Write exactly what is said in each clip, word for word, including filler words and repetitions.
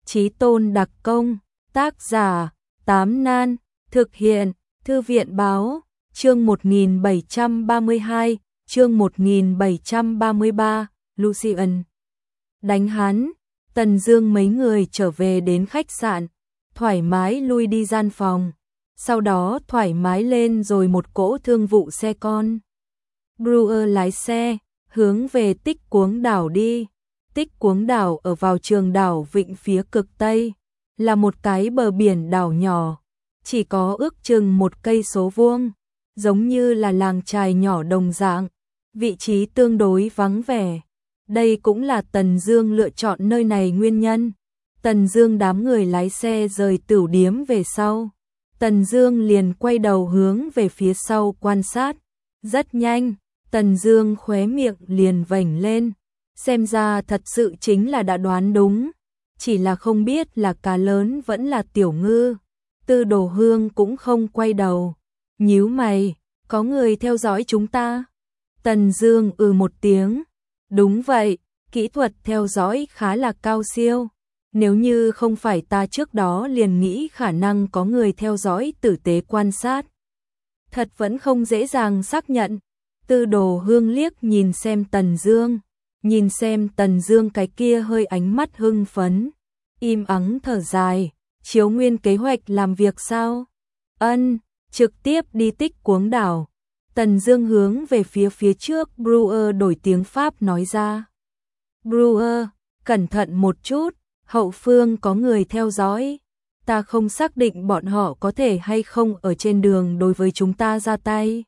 Chí tôn đặc công, tác giả, Tám Nan, thực hiện, Thư viện báo, chương một nghìn bảy trăm ba mươi hai, chương một nghìn bảy trăm ba mươi ba, Lucian. Đánh hắn, Tần Dương mấy người trở về đến khách sạn, thoải mái lui đi gian phòng, sau đó thoải mái lên rồi một cỗ thương vụ xe con. Brewer lái xe, hướng về Tích Cuống đảo đi. Tích Cuống đảo ở vào trường đảo Vịnh phía cực Tây, là một cái bờ biển đảo nhỏ, chỉ có ước chừng một cây số vuông, giống như là làng chài nhỏ đồng dạng, vị trí tương đối vắng vẻ. Đây cũng là Tần Dương lựa chọn nơi này nguyên nhân. Tần Dương đám người lái xe rời tửu điếm về sau, Tần Dương liền quay đầu hướng về phía sau quan sát. Rất nhanh, Tần Dương khóe miệng liền vểnh lên, xem ra thật sự chính là đã đoán đúng, chỉ là không biết là cá lớn vẫn là tiểu ngư. Tư Đồ Hương cũng không quay đầu, nhíu mày, có người theo dõi chúng ta? Tần Dương ừ một tiếng, đúng vậy, kỹ thuật theo dõi khá là cao siêu. Nếu như không phải ta trước đó liền nghĩ khả năng có người theo dõi tử tế quan sát, thật vẫn không dễ dàng xác nhận. Tư Đồ Hương liếc nhìn xem Tần Dương, nhìn xem Tần Dương cái kia hơi ánh mắt hưng phấn, im ắng thở dài, chiếu nguyên kế hoạch làm việc sao? Ân, trực tiếp đi Tích Cuống đảo. Tần Dương hướng về phía phía trước Brewer đổi tiếng Pháp nói ra. Brewer, cẩn thận một chút, hậu phương có người theo dõi. Ta không xác định bọn họ có thể hay không ở trên đường đối với chúng ta ra tay.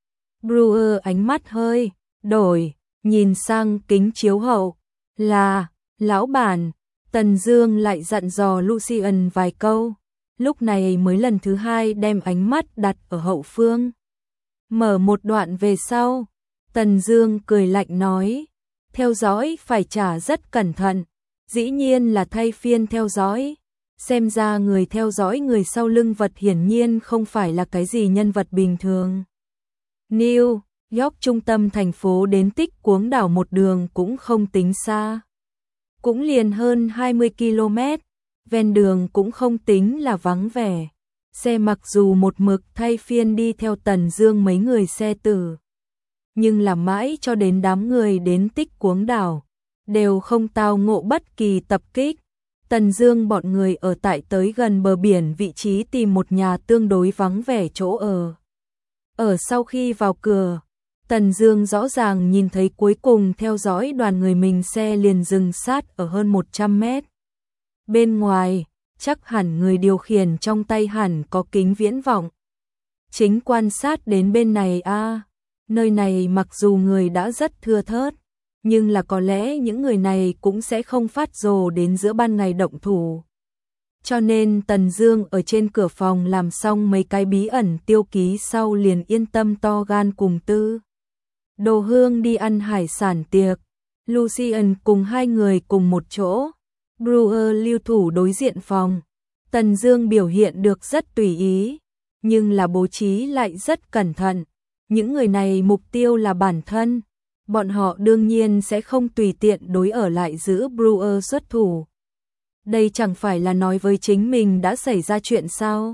Brewer ánh mắt hơi đổi, nhìn sang kính chiếu hậu. Là, lão bản. Tần Dương lại dặn dò Lucian vài câu, lúc này mới lần thứ hai đem ánh mắt đặt ở hậu phương. Mở một đoạn về sau, Tần Dương cười lạnh nói, theo dõi phải trả rất cẩn thận, dĩ nhiên là thay phiên theo dõi. Xem ra người theo dõi người sau lưng vật hiển nhiên không phải là cái gì nhân vật bình thường. New York trung tâm thành phố đến Tích Cuống đảo một đường cũng không tính xa, cũng liền hơn hai mươi ki lô mét, ven đường cũng không tính là vắng vẻ. Xe mặc dù một mực thay phiên đi theo Tần Dương mấy người xe tử, nhưng là mãi cho đến đám người đến Tích Cuống đảo, đều không tao ngộ bất kỳ tập kích. Tần Dương bọn người ở tại tới gần bờ biển vị trí tìm một nhà tương đối vắng vẻ chỗ ở. Ở sau khi vào cửa, Tần Dương rõ ràng nhìn thấy cuối cùng theo dõi đoàn người mình xe liền dừng sát ở hơn một trăm mét. Bên ngoài, chắc hẳn người điều khiển trong tay hẳn có kính viễn vọng. Chính quan sát đến bên này a, à, nơi này mặc dù người đã rất thưa thớt, nhưng là có lẽ những người này cũng sẽ không phát rồ đến giữa ban ngày động thủ. Cho nên Tần Dương ở trên cửa phòng làm xong mấy cái bí ẩn tiêu ký sau liền yên tâm to gan cùng Tư Đồ Hương đi ăn hải sản tiệc. Lucian cùng hai người cùng một chỗ, Brewer lưu thủ đối diện phòng. Tần Dương biểu hiện được rất tùy ý, nhưng là bố trí lại rất cẩn thận. Những người này mục tiêu là bản thân, bọn họ đương nhiên sẽ không tùy tiện đối ở lại giữ Brewer xuất thủ. Đây chẳng phải là nói với chính mình đã xảy ra chuyện sao?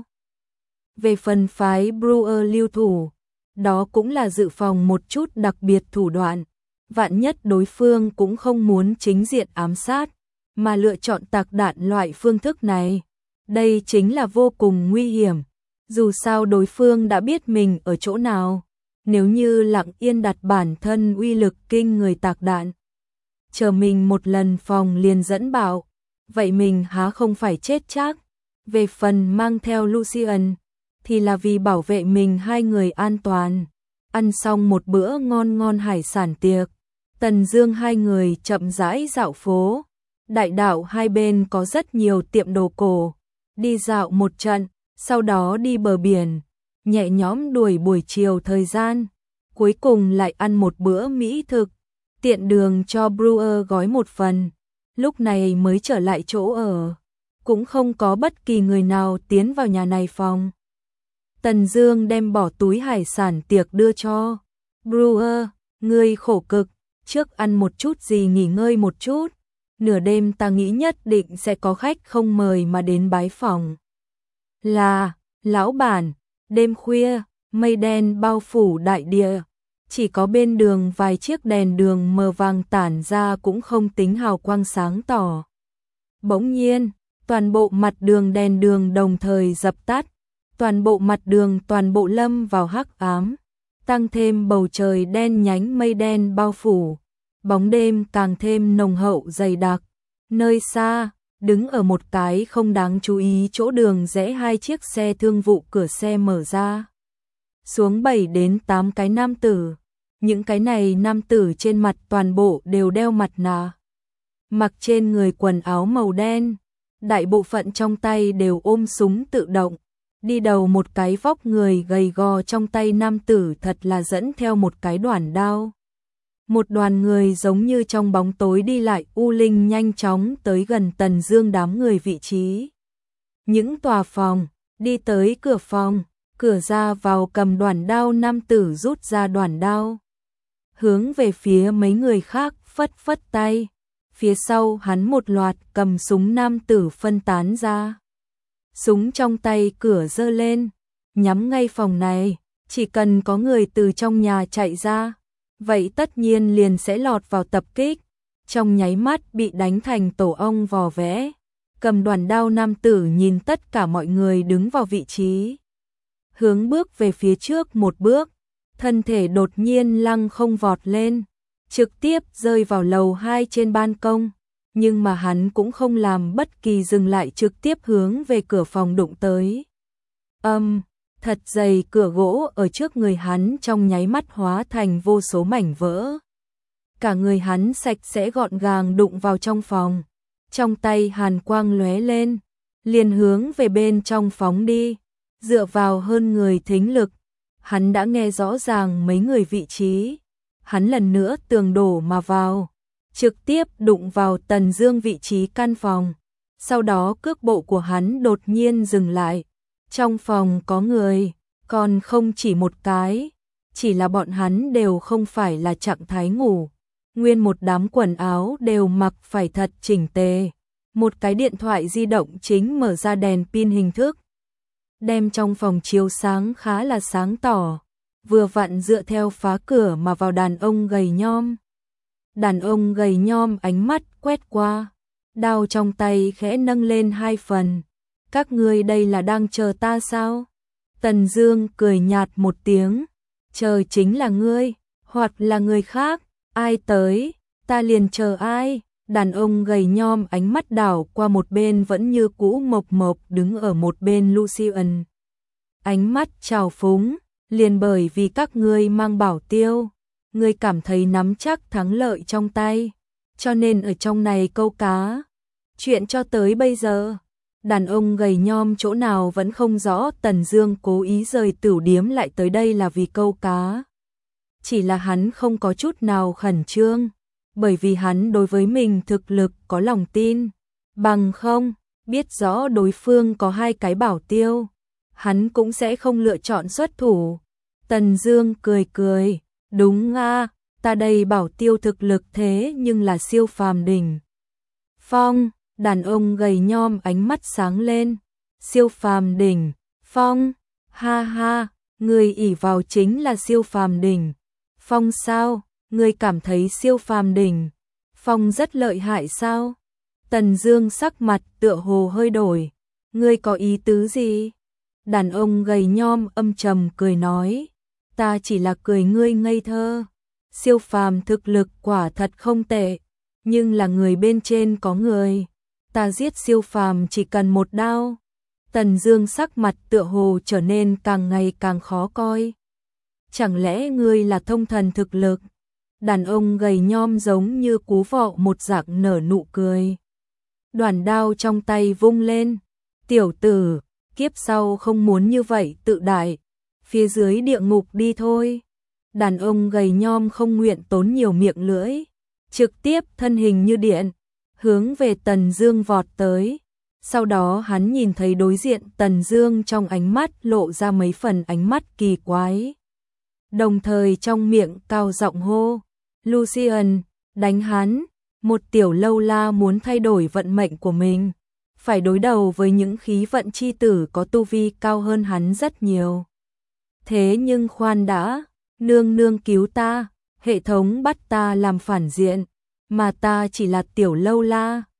Về phần phái Brewer lưu thủ, đó cũng là dự phòng một chút đặc biệt thủ đoạn. Vạn nhất đối phương cũng không muốn chính diện ám sát, mà lựa chọn tạc đạn loại phương thức này. Đây chính là vô cùng nguy hiểm. Dù sao đối phương đã biết mình ở chỗ nào. Nếu như lặng yên đặt bản thân uy lực kinh người tạc đạn, chờ mình một lần phòng liền dẫn bạo, vậy mình há không phải chết chắc. Về phần mang theo Lucian, thì là vì bảo vệ mình hai người an toàn. Ăn xong một bữa ngon ngon hải sản tiệc, Tần Dương hai người chậm rãi dạo phố. Đại đạo hai bên có rất nhiều tiệm đồ cổ. Đi dạo một trận, sau đó đi bờ biển, nhẹ nhõm đuổi buổi chiều thời gian. Cuối cùng lại ăn một bữa mỹ thực, tiện đường cho Brewer gói một phần. Lúc này mới trở lại chỗ ở, cũng không có bất kỳ người nào tiến vào nhà này phòng. Tần Dương đem bỏ túi hải sản tiệc đưa cho Brewer, ngươi khổ cực, trước ăn một chút gì nghỉ ngơi một chút. nửa đêm ta nghĩ nhất định sẽ có khách không mời mà đến bái phòng. Là, lão bản, đêm khuya, mây đen bao phủ đại địa, chỉ có bên đường vài chiếc đèn đường mờ vàng tản ra cũng không tính hào quang sáng tỏ. Bỗng nhiên, toàn bộ mặt đường đèn đường đồng thời dập tắt, toàn bộ mặt đường toàn bộ lâm vào hắc ám, tăng thêm bầu trời đen nhánh mây đen bao phủ, bóng đêm càng thêm nồng hậu dày đặc. Nơi xa, đứng ở một cái không đáng chú ý chỗ đường rẽ hai chiếc xe thương vụ cửa xe mở ra. Xuống bảy đến tám cái nam tử, những cái này nam tử trên mặt toàn bộ đều đeo mặt nạ, mặc trên người quần áo màu đen, đại bộ phận trong tay đều ôm súng tự động. Đi đầu một cái vóc người gầy gò trong tay nam tử thật là dẫn theo một cái đoản đao. Một đoàn người giống như trong bóng tối đi lại u linh nhanh chóng tới gần Tần Dương đám người vị trí. Những tòa phòng, đi tới cửa phòng, cửa ra vào cầm đoản đao nam tử rút ra đoản đao. Hướng về phía mấy người khác phất phất tay, phía sau hắn một loạt cầm súng nam tử phân tán ra. Súng trong tay cửa giơ lên, nhắm ngay phòng này, chỉ cần có người từ trong nhà chạy ra, vậy tất nhiên liền sẽ lọt vào tập kích, trong nháy mắt bị đánh thành tổ ong vò vẽ. Cầm đoản đao nam tử nhìn tất cả mọi người đứng vào vị trí, hướng bước về phía trước một bước, thân thể đột nhiên lăng không vọt lên, trực tiếp rơi vào lầu hai trên ban công. Nhưng mà hắn cũng không làm bất kỳ dừng lại, trực tiếp hướng về cửa phòng đụng tới. Âm, um, thật dày cửa gỗ ở trước người hắn trong nháy mắt hóa thành vô số mảnh vỡ. Cả người hắn sạch sẽ gọn gàng đụng vào trong phòng. Trong tay hàn quang lóe lên, liền hướng về bên trong phóng đi. Dựa vào hơn người thính lực, hắn đã nghe rõ ràng mấy người vị trí. Hắn lần nữa tường đổ mà vào, trực tiếp đụng vào Tần Dương vị trí căn phòng. Sau đó cước bộ của hắn đột nhiên dừng lại. Trong phòng có người, còn không chỉ một cái, chỉ là bọn hắn đều không phải là trạng thái ngủ. Nguyên một đám quần áo đều mặc phải thật chỉnh tề. Một cái điện thoại di động chính mở ra đèn pin hình thức, đem trong phòng chiếu sáng khá là sáng tỏ, vừa vặn dựa theo phá cửa mà vào đàn ông gầy nhom. Đàn ông gầy nhom ánh mắt quét qua, đao trong tay khẽ nâng lên hai phần. Các ngươi đây là đang chờ ta sao? Tần Dương cười nhạt một tiếng, chờ chính là ngươi, hoặc là người khác, ai tới, ta liền chờ ai. Đàn ông gầy nhom ánh mắt đảo qua một bên vẫn như cũ mộc mộc đứng ở một bên Lucian. Ánh mắt trào phúng, liền bởi vì các ngươi mang bảo tiêu, ngươi cảm thấy nắm chắc thắng lợi trong tay, cho nên ở trong này câu cá. Chuyện cho tới bây giờ, đàn ông gầy nhom chỗ nào vẫn không rõ Tần Dương cố ý rời tửu điếm lại tới đây là vì câu cá. Chỉ là hắn không có chút nào khẩn trương, bởi vì hắn đối với mình thực lực có lòng tin, bằng không, biết rõ đối phương có hai cái bảo tiêu, hắn cũng sẽ không lựa chọn xuất thủ. Tần Dương cười cười, đúng a, ta đây bảo tiêu thực lực thế nhưng là siêu phàm đỉnh phong. Đàn ông gầy nhom ánh mắt sáng lên, siêu phàm đỉnh phong, ha ha, người ỷ vào chính là siêu phàm đỉnh phong sao? Ngươi cảm thấy siêu phàm đỉnh phong rất lợi hại sao? Tần Dương sắc mặt tựa hồ hơi đổi, ngươi có ý tứ gì? Đàn ông gầy nhom âm trầm cười nói, ta chỉ là cười ngươi ngây thơ. Siêu phàm thực lực quả thật không tệ, nhưng là người bên trên có người, ta giết siêu phàm chỉ cần một đao. Tần Dương sắc mặt tựa hồ trở nên càng ngày càng khó coi. Chẳng lẽ ngươi là thông thần thực lực? Đàn ông gầy nhom giống như cú vọ một dạng nở nụ cười. Đoản đao trong tay vung lên, tiểu tử, kiếp sau không muốn như vậy tự đại, phía dưới địa ngục đi thôi. Đàn ông gầy nhom không nguyện tốn nhiều miệng lưỡi, trực tiếp thân hình như điện, hướng về Tần Dương vọt tới. Sau đó hắn nhìn thấy đối diện Tần Dương trong ánh mắt lộ ra mấy phần ánh mắt kỳ quái. Đồng thời trong miệng cao giọng hô, Lucian, đánh hắn, Một tiểu lâu la muốn thay đổi vận mệnh của mình, phải đối đầu với những khí vận chi tử có tu vi cao hơn hắn rất nhiều. Thế nhưng khoan đã, nương nương cứu ta, hệ thống bắt ta làm phản diện, mà ta chỉ là tiểu lâu la.